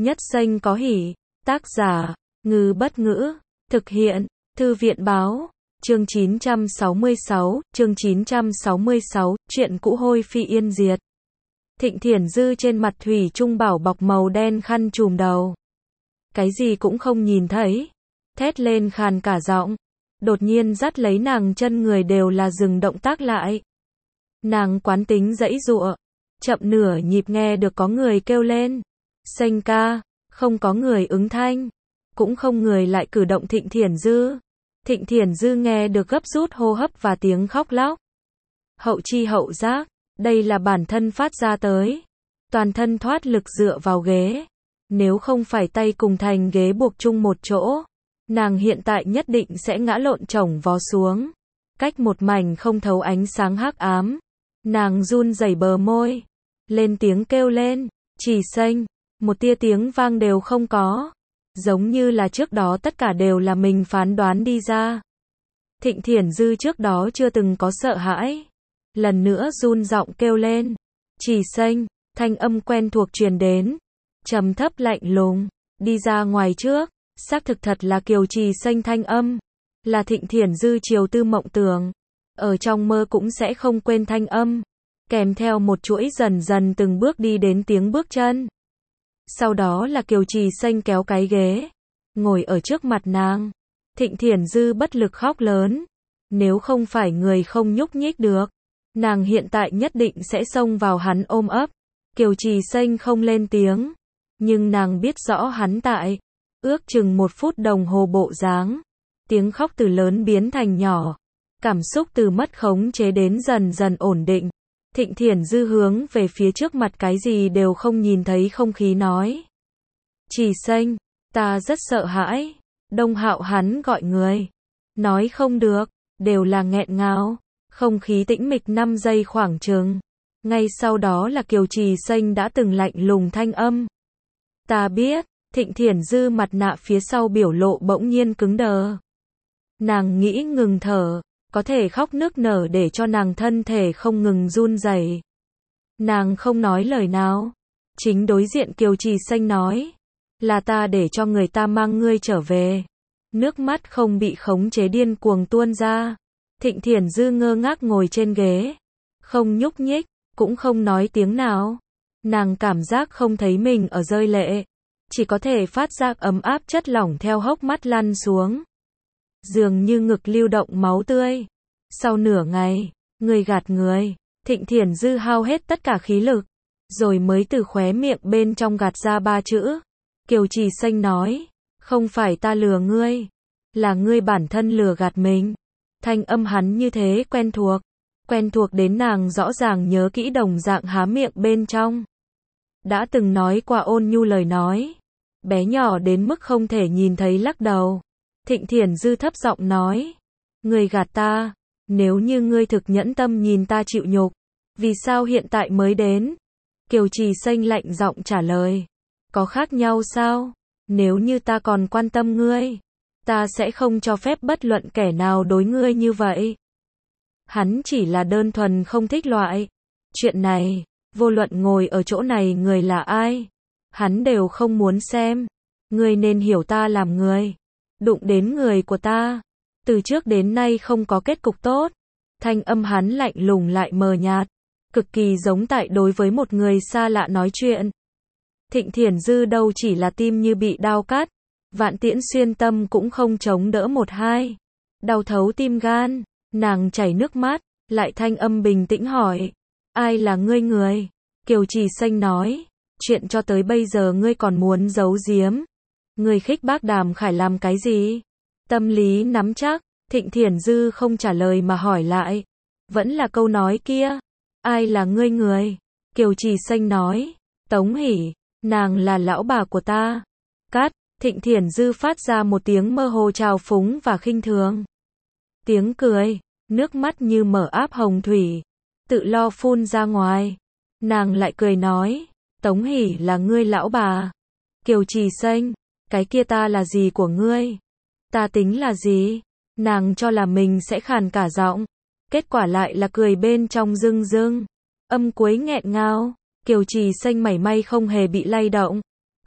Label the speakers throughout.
Speaker 1: Nhất xanh có hỉ. Tác giả, Ngư Bất Ngữ. Thực hiện, Thư viện Báo. Chương 966, chuyện cũ hôi phi yên diệt. Thịnh Thiển Dư trên mặt thủy chung bảo bọc màu đen khăn trùm đầu. Cái gì cũng không nhìn thấy. Thét lên khàn cả giọng. Đột nhiên dắt lấy nàng, chân người đều là dừng động tác lại. Nàng quán tính giãy giụa. Chậm nửa nhịp nghe được có người kêu lên. Xanh ca, không có người ứng thanh. Cũng không người lại cử động Thịnh Thiển Dư. Thịnh Thiển Dư nghe được gấp rút hô hấp và tiếng khóc lóc. Hậu chi hậu giác, đây là bản thân phát ra tới. Toàn thân thoát lực dựa vào ghế. Nếu không phải tay cùng thành ghế buộc chung một chỗ, nàng hiện tại nhất định sẽ ngã lộn chồng vó xuống. Cách một mảnh không thấu ánh sáng hắc ám. Nàng run rẩy bờ môi. Lên tiếng kêu lên, Chỉ Xanh. Một tia tiếng vang đều không có. Giống như là trước đó tất cả đều là mình phán đoán đi ra. Thịnh Thiển Dư trước đó chưa từng có sợ hãi. Lần nữa run giọng kêu lên. Chỉ Xanh, thanh âm quen thuộc truyền đến. Trầm thấp lạnh lùng, đi ra ngoài trước. Xác thực thật là Kiều Chỉ Xanh thanh âm. Là Thịnh Thiển Dư chiều tư mộng tưởng. Ở trong mơ cũng sẽ không quên thanh âm. Kèm theo một chuỗi dần dần từng bước đi đến tiếng bước chân. Sau đó là Kiều Chỉ Xanh kéo cái ghế. Ngồi ở trước mặt nàng. Thịnh Thiển Dư bất lực khóc lớn. Nếu không phải người không nhúc nhích được, nàng hiện tại nhất định sẽ xông vào hắn ôm ấp. Kiều Chỉ Xanh không lên tiếng. Nhưng nàng biết rõ hắn tại. Ước chừng 1 phút đồng hồ bộ dáng. Tiếng khóc từ lớn biến thành nhỏ. Cảm xúc từ mất khống chế đến dần dần ổn định. Thịnh Thiển Dư hướng về phía trước mặt cái gì đều không nhìn thấy không khí nói. Chỉ Xanh, ta rất sợ hãi. Đông Hạo hắn gọi người. Nói không được, đều là nghẹn ngào. Không khí tĩnh mịch 5 giây khoảng chừng. Ngay sau đó là Kiều Chỉ Xanh đã từng lạnh lùng thanh âm. Ta biết. Thịnh Thiển Dư mặt nạ phía sau biểu lộ bỗng nhiên cứng đờ. Nàng nghĩ ngừng thở. Có thể khóc nức nở để cho nàng thân thể không ngừng run rẩy. Nàng không nói lời nào. Chính đối diện Kiều Chỉ Xanh nói. Là ta để cho người ta mang ngươi trở về. Nước mắt không bị khống chế điên cuồng tuôn ra. Thịnh Thiển Dư ngơ ngác ngồi trên ghế. Không nhúc nhích, cũng không nói tiếng nào. Nàng cảm giác không thấy mình ở rơi lệ. Chỉ có thể phát giác ấm áp chất lỏng theo hốc mắt lăn xuống. Dường như ngực lưu động máu tươi. Sau nửa ngày, người gạt người. Thịnh Thiển Dư hao hết tất cả khí lực. Rồi mới từ khóe miệng bên trong gạt ra 3 chữ. Kiều Chỉ Xanh nói. Không phải ta lừa ngươi. Là ngươi bản thân lừa gạt mình. Thanh âm hắn như thế quen thuộc. Quen thuộc đến nàng rõ ràng nhớ kỹ đồng dạng há miệng bên trong. Đã từng nói qua ôn nhu lời nói. Bé nhỏ đến mức không thể nhìn thấy lắc đầu. Thịnh Thiển Dư thấp giọng nói. Ngươi gạt ta. Nếu như ngươi thực nhẫn tâm nhìn ta chịu nhục, vì sao hiện tại mới đến? Kiều Chỉ Xanh lạnh giọng trả lời. Có khác nhau sao? Nếu như ta còn quan tâm ngươi, ta sẽ không cho phép bất luận kẻ nào đối ngươi như vậy. Hắn chỉ là đơn thuần không thích loại. Chuyện này, vô luận ngồi ở chỗ này người là ai, hắn đều không muốn xem. Ngươi nên hiểu ta làm người. Đụng đến người của ta. Từ trước đến nay không có kết cục tốt. Thanh âm hắn lạnh lùng lại mờ nhạt. Cực kỳ giống tại đối với một người xa lạ nói chuyện. Thịnh Thiển Dư đâu chỉ là tim như bị đao cắt. Vạn tiễn xuyên tâm cũng không chống đỡ 1-2. Đau thấu tim gan. Nàng chảy nước mắt. Lại thanh âm bình tĩnh hỏi. Ai là ngươi người? Kiều Chỉ Xanh nói. Chuyện cho tới bây giờ ngươi còn muốn giấu giếm. Ngươi khích bác Đàm Khải làm cái gì? Tâm lý nắm chắc. Thịnh Thiển Dư không trả lời mà hỏi lại. Vẫn là câu nói kia. Ai là ngươi người? Kiều Chỉ Xanh nói. Tống Hỷ. Nàng là lão bà của ta. Cắt. Thịnh Thiển Dư phát ra một tiếng mơ hồ trào phúng và khinh thường. Tiếng cười. Nước mắt như mở áp hồng thủy. Tự lo phun ra ngoài. Nàng lại cười nói. Tống Hỷ là ngươi lão bà. Kiều Chỉ Xanh. Cái kia ta là gì của ngươi? Ta tính là gì? Nàng cho là mình sẽ khàn cả giọng. Kết quả lại là cười bên trong rưng rưng. Âm cuối nghẹn ngào. Kiều Chỉ Xanh mảy may không hề bị lay động.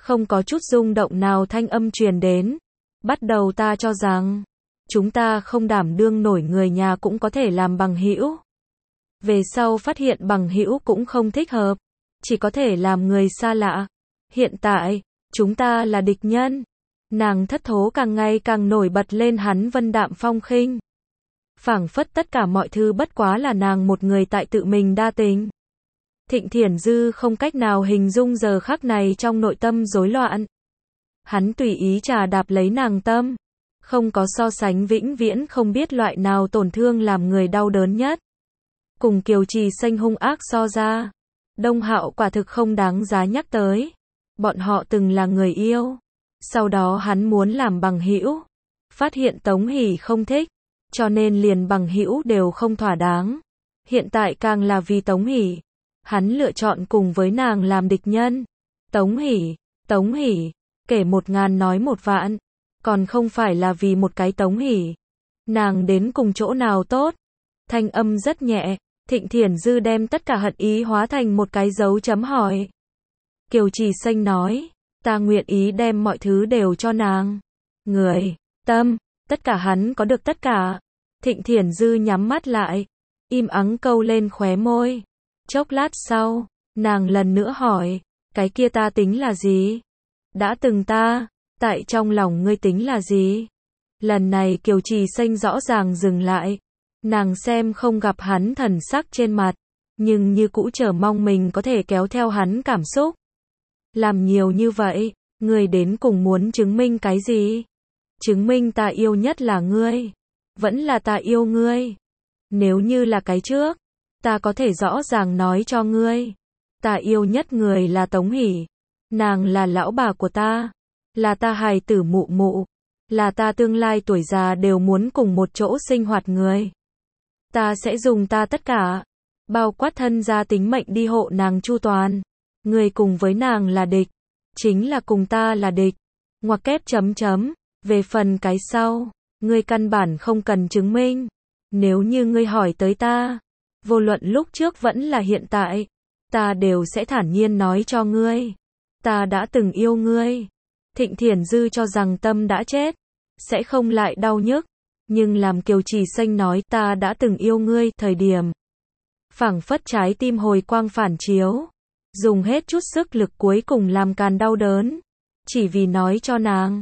Speaker 1: Không có chút rung động nào thanh âm truyền đến. Bắt đầu ta cho rằng, chúng ta không đảm đương nổi người nhà cũng có thể làm bằng hữu. Về sau phát hiện bằng hữu cũng không thích hợp, chỉ có thể làm người xa lạ. Hiện tại, chúng ta là địch nhân. Nàng thất thố càng ngày càng nổi bật lên, hắn vân đạm phong khinh. Phảng phất tất cả mọi thứ bất quá là nàng một người tại tự mình đa tình. Thịnh Thiển Dư không cách nào hình dung giờ khắc này trong nội tâm rối loạn. Hắn tùy ý trà đạp lấy nàng tâm. Không có so sánh, vĩnh viễn không biết loại nào tổn thương làm người đau đớn nhất. Cùng Kiều Trì Xanh hung ác so ra, Đông Hạo quả thực không đáng giá nhắc tới. Bọn họ từng là người yêu. Sau đó hắn muốn làm bằng hữu. Phát hiện Tống Hỷ không thích, cho nên liền bằng hữu đều không thỏa đáng. Hiện tại càng là vì Tống Hỷ, hắn lựa chọn cùng với nàng làm địch nhân. Tống Hỷ, kể 1000 nói 1 vạn, còn không phải là vì một cái Tống Hỷ. Nàng đến cùng chỗ nào tốt? Thanh âm rất nhẹ, Thịnh Thiển Dư đem tất cả hận ý hóa thành một cái dấu chấm hỏi. Kiều Trì Xanh nói, ta nguyện ý đem mọi thứ đều cho nàng. Người, tâm, tất cả hắn có được tất cả. Thịnh Thiển Dư nhắm mắt lại, im ắng câu lên khóe môi. Chốc lát sau, nàng lần nữa hỏi, cái kia ta tính là gì? Đã từng ta, tại trong lòng ngươi tính là gì? Lần này Kiều Trì Xanh rõ ràng dừng lại. Nàng xem không gặp hắn thần sắc trên mặt, nhưng như cũ chờ mong mình có thể kéo theo hắn cảm xúc. Làm nhiều như vậy, ngươi đến cùng muốn chứng minh cái gì? Chứng minh ta yêu nhất là ngươi, vẫn là ta yêu ngươi. Nếu như là cái trước, ta có thể rõ ràng nói cho ngươi, ta yêu nhất người là Tống Hỷ, nàng là lão bà của ta, là ta hài tử mụ mụ, là ta tương lai tuổi già đều muốn cùng một chỗ sinh hoạt người. Ta sẽ dùng ta tất cả, bao quát thân gia tính mệnh đi hộ nàng chu toàn. Ngươi cùng với nàng là địch, chính là cùng ta là địch. Ngoặc kép chấm chấm, về phần cái sau, ngươi căn bản không cần chứng minh. Nếu như ngươi hỏi tới ta, vô luận lúc trước vẫn là hiện tại, ta đều sẽ thản nhiên nói cho ngươi. Ta đã từng yêu ngươi. Thịnh Thiển Dư cho rằng tâm đã chết, sẽ không lại đau nhức. Nhưng làm Kiều Trì Xanh nói ta đã từng yêu ngươi thời điểm, phảng phất trái tim hồi quang phản chiếu, dùng hết chút sức lực cuối cùng làm càng đau đớn, chỉ vì nói cho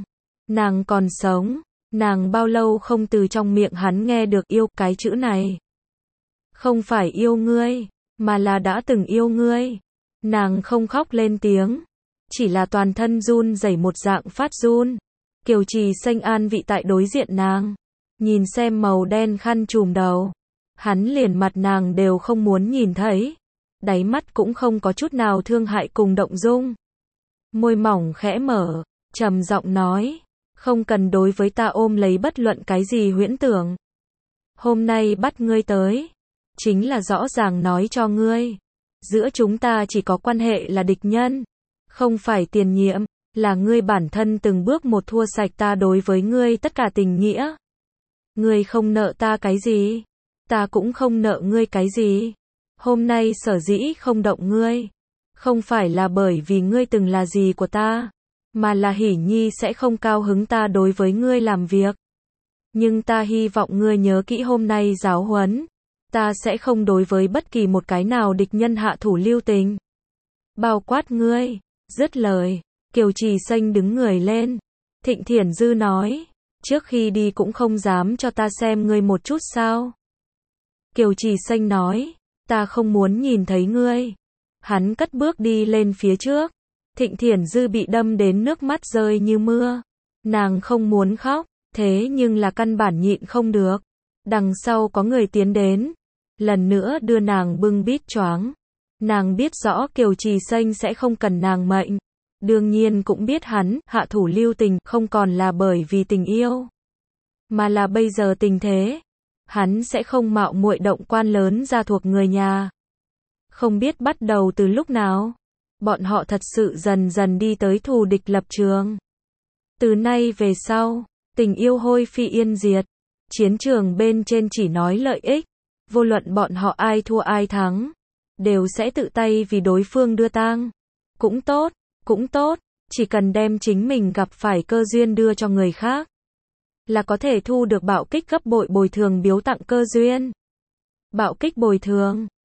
Speaker 1: nàng còn sống. Nàng bao lâu không từ trong miệng hắn nghe được yêu cái chữ này. Không phải yêu ngươi, mà là đã từng yêu ngươi. Nàng không khóc lên tiếng, chỉ là toàn thân run rẩy một dạng phát run. Kiều Trì Xanh an vị tại đối diện nàng, nhìn xem màu đen khăn trùm đầu. Hắn liền mặt nàng đều không muốn nhìn thấy, đáy mắt cũng không có chút nào thương hại cùng động dung. Môi mỏng khẽ mở, trầm giọng nói, không cần đối với ta ôm lấy bất luận cái gì huyễn tưởng. Hôm nay bắt ngươi tới, chính là rõ ràng nói cho ngươi, giữa chúng ta chỉ có quan hệ là địch nhân, không phải tiền nhiệm, là ngươi bản thân từng bước một thua sạch ta đối với ngươi tất cả tình nghĩa. Ngươi không nợ ta cái gì, ta cũng không nợ ngươi cái gì. Hôm nay sở dĩ không động ngươi, không phải là bởi vì ngươi từng là gì của ta, mà là Hỷ Nhi sẽ không cao hứng ta đối với ngươi làm việc. Nhưng ta hy vọng ngươi nhớ kỹ hôm nay giáo huấn, ta sẽ không đối với bất kỳ một cái nào địch nhân hạ thủ lưu tình. Bao quát ngươi. Dứt lời, Kiều Trì Xanh đứng người lên. Thịnh Thiển Dư nói, trước khi đi cũng không dám cho ta xem ngươi một chút sao? Kiều Trì Xanh nói, ta không muốn nhìn thấy ngươi. Hắn cất bước đi lên phía trước. Thịnh Thiển Dư bị đâm đến nước mắt rơi như mưa. Nàng không muốn khóc, thế nhưng là căn bản nhịn không được. Đằng sau có người tiến đến, lần nữa đưa nàng bưng bít choáng. Nàng biết rõ Kiều Trì Xanh sẽ không cần nàng mệnh. Đương nhiên cũng biết hắn hạ thủ lưu tình không còn là bởi vì tình yêu, mà là bây giờ tình thế. Hắn sẽ không mạo muội động quan lớn ra thuộc người nhà. Không biết bắt đầu từ lúc nào, bọn họ thật sự dần dần đi tới thù địch lập trường. Từ nay về sau, tình yêu hôi phi yên diệt. Chiến trường bên trên chỉ nói lợi ích. Vô luận bọn họ ai thua ai thắng, đều sẽ tự tay vì đối phương đưa tang. Cũng tốt, Chỉ cần đem chính mình gặp phải cơ duyên đưa cho người khác, là có thể thu được bạo kích gấp bội bồi thường biếu tặng cơ duyên. Bạo kích bồi thường